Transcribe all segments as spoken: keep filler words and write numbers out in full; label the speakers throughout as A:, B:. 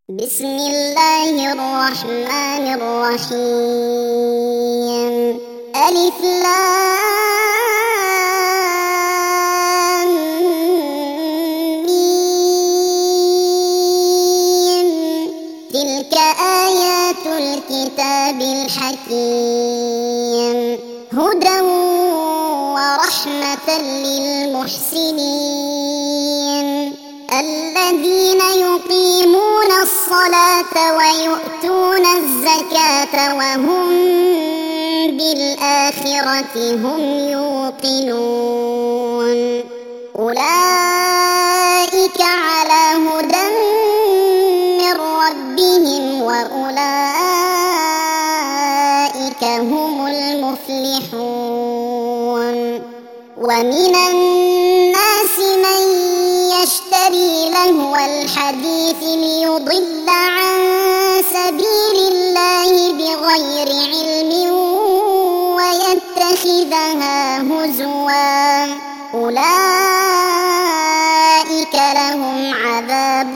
A: بسم الله الرحمن الرحيم. ألف لام ميم. تلك آيات الكتاب الحكيم، هدى ورحمة للمحسنين الذين يقيمون الصلاة ويؤتون الزكاة وهم بالآخرة هم يوقنون. أولئك على هدى من ربهم وأولئك هم المفلحون. ومن الناس من يشتري لهو الحديث ليضل عن سبيل الله بغير علم ويتخذها هزوا، أولئك لهم عذاب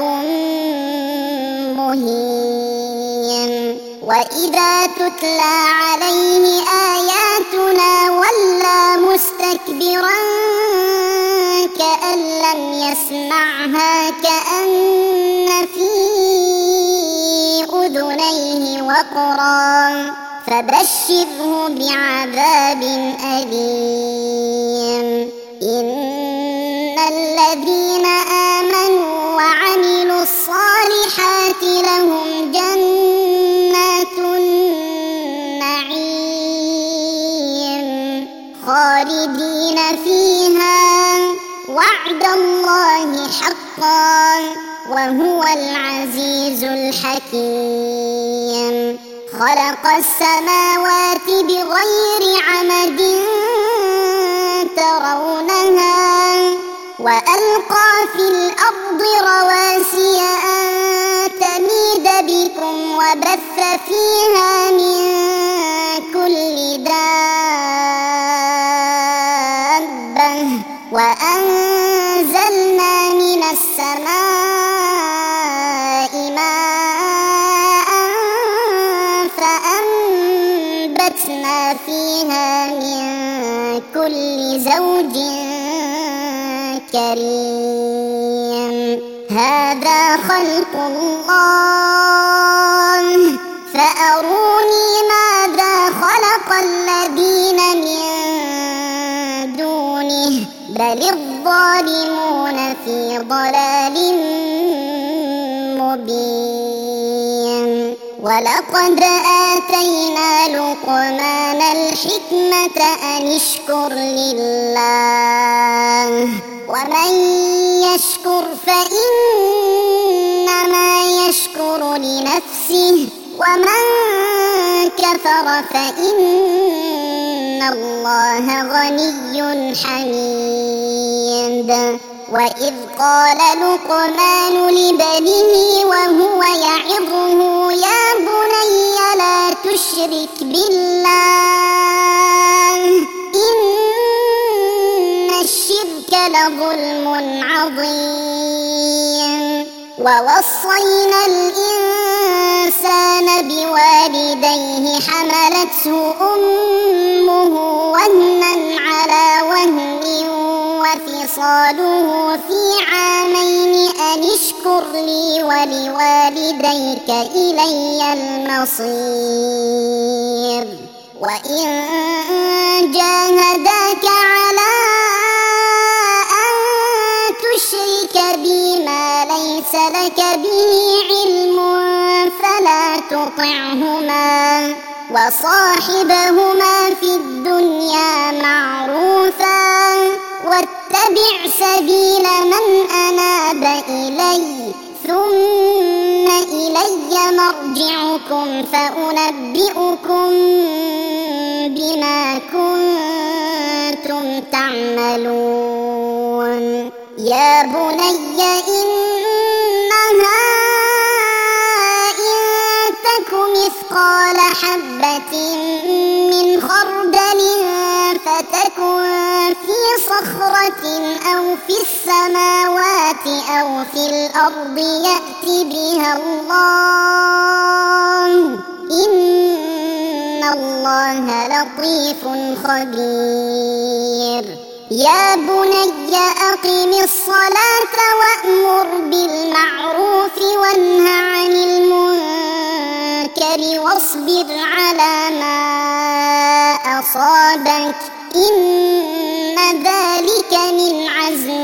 A: مهين. وإذا تتلى عليه آياتنا ولى مستكبرا كأن لم يسمعها كأن في أذنيه وقرا، فبشره بعذاب أليم. إن الذين آمنوا وعملوا الصالحات لهم جنات النعيم خالدين فيها، وعد الله حقا وهو العزيز الحكيم. خلق السماوات بغير عمد ترونها وألقى في الأرض رواسي أن تميد بكم وبث فيها من كل دابة وأنزلنا من السماء ماء فأنبتنا فيها من كل زوج كريم. هذا خلق الله فأروني ماذا خلق الذين من دونه بل الظالمون في ضلال مبين. ولقد آتينا لقمان الحكمة أن اشكر لله ومن يشكر فإنما يشكر لنفسه ومن كفر فإن الله غني حميد. وإذ قال لقمان لبنيه وهو يعظه يا بني لا تشرك بالله إن الشرك لظلم عظيم. ووصينا الإنسان بوالديه حملته أمه وهنا على وهن وفصاله في عامين أن اشكر لي ولوالديك إلي المصير. وإن جاهداك على أن تشرك بي ما ليس لك به علم فلا تطعهما وصاحبهما في الدنيا معروفا واتبع سبيل من أناب إلي ثم إلي مرجعكم فأنبئكم بما كنتم تعملون. يا بني إنها إن تك مثقال حبة من خردل فتكن في صخرة أو في السماوات أو في الأرض يأت بها الله إن الله لطيف خبير يا بني أقم الصلاة وأمر بالمعروف وانه عن المنكر واصبر على ما أصابك إن ذلك من عزم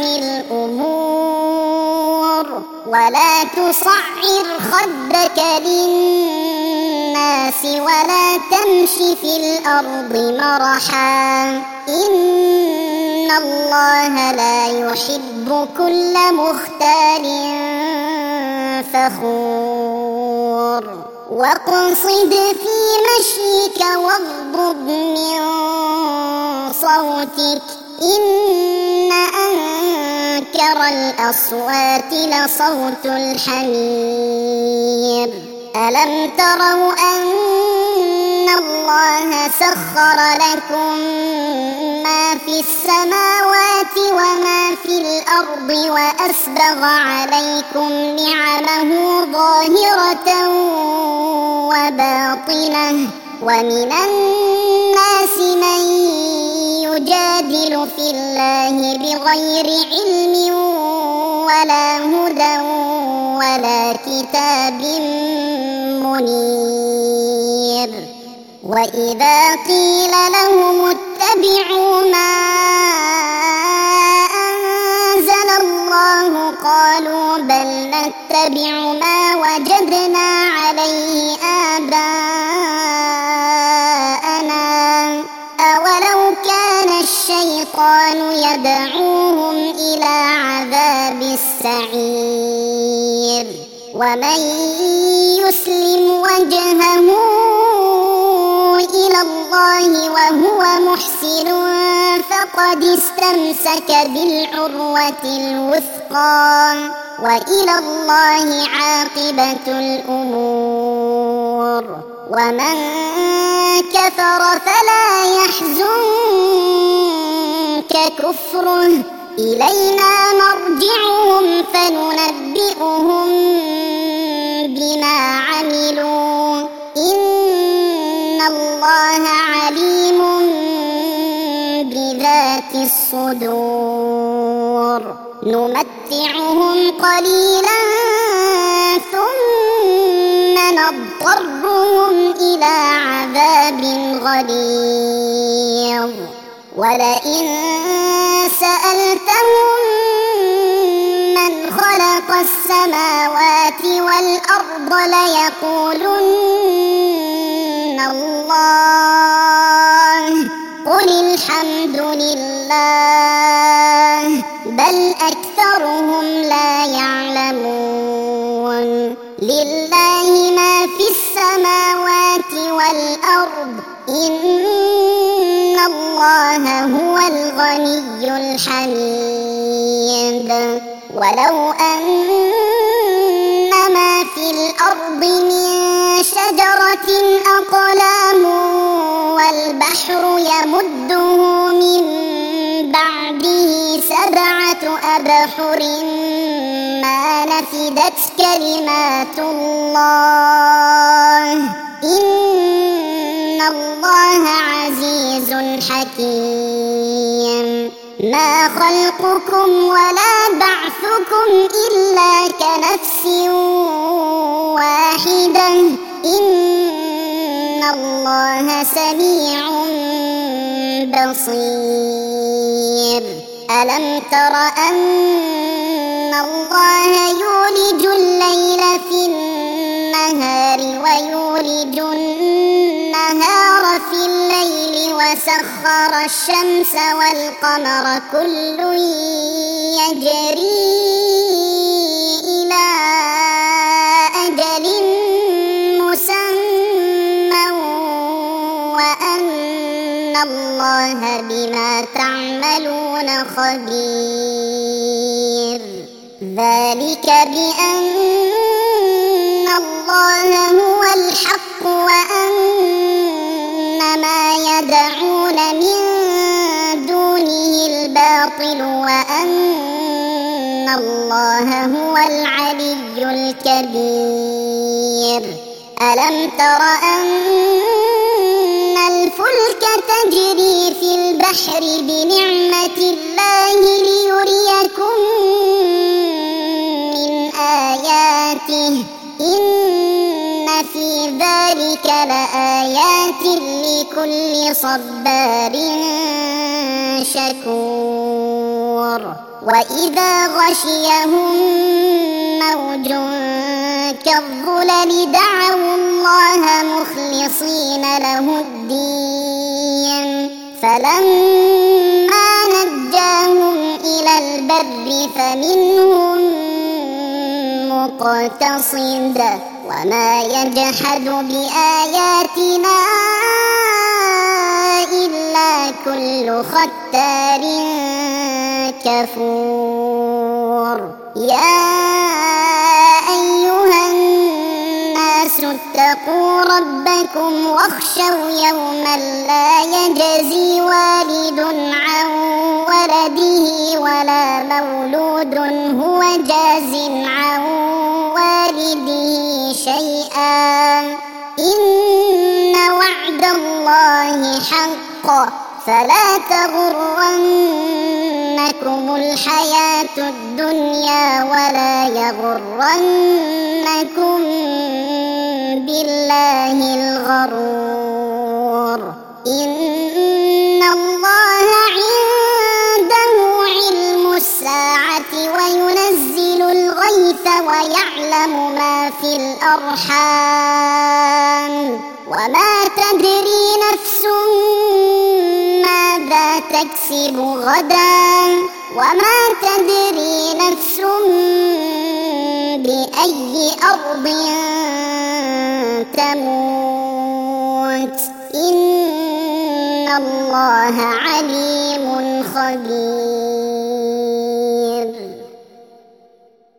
A: الأمور ولا تصعر خدك للناس ولا تمش في الأرض مرحا إن الله لا يحب كل مختال فخور واقصد في مشيك واغضض من صوتك إن أنكر الأصوات لصوت الحمير ألم تروا أن الله سخر لكم ما في السماوات وما في الأرض وأسبغ عليكم نعمه ظاهرة وباطنة ومن الناس من يجادل في الله بغير علم ولا هدى ولا كتاب منير وإذا قيل لهم اتبعوا ما أنزل الله قالوا بل نتبع ما وجدنا عليه آباءنا أولو كان الشيطان يدعوهم إلى عذاب السعير ومن يسلم وجهه إلى الله وهو محسن فقد استمسك بالعروة الوثقى وإلى الله عاقبة الأمور ومن كفر فلا يحزنك كفره إلينا مرجعهم فننبئهم بما عملوا إن الله عليم بذات الصدور نمتعهم قليلا ثم نضطرهم إلى عذاب غليظ ولئن سألتهم من خلق السماوات والأرض ليقولن الله قل الحمد لله بل أكثرهم لا يعلمون لله ما في السماوات والأرض إن الله هو الغني الحميد ولو أن ما في الأرض من شجرة أقلام والبحر يمده من بعده سبعة أبحر ما نفدت كلمات الله إن الله عزيز حكيم ما خلقكم ولا بعثكم إلا كنفس واحدة إن الله سميع بصير ألم تر أن الله يولج الليل في النهار ويولج النهار في الليل وسخر الشمس والقمر كل يجري إلى أجل مسمى وأن الله بما تعملون خبير ذلك بأن الله هو الحق وأن ما يدعون من دونه الباطل كبير ألم تر أن الفلك تجري في البحر بنعمة الله ليريكم من آياته إن في ذلك لآيات لكل صبار شكور وإذا غشيهم موج كالظلل دعوا الله مخلصين له الدين فلما نجاهم إلى البر فمنهم مقتصد وما يجحد بآياتنا إلا كل ختار كفور يا أيها الناس اتقوا ربكم واخشوا يوما لا يجزي والد عن ولده ولا مولود هو جاز عن والده شيئا إن وعد الله حق فلا تغرنكم الحياة الدنيا ولا يغرنكم بالله الغرور إن الله عنده علم الساعة وينزل الغيث ويعلم ما في الأرحام وما تدري نفس ماذا تكسب غدا وما تدري نفس بأي أرض تموت إن الله عليم خبير.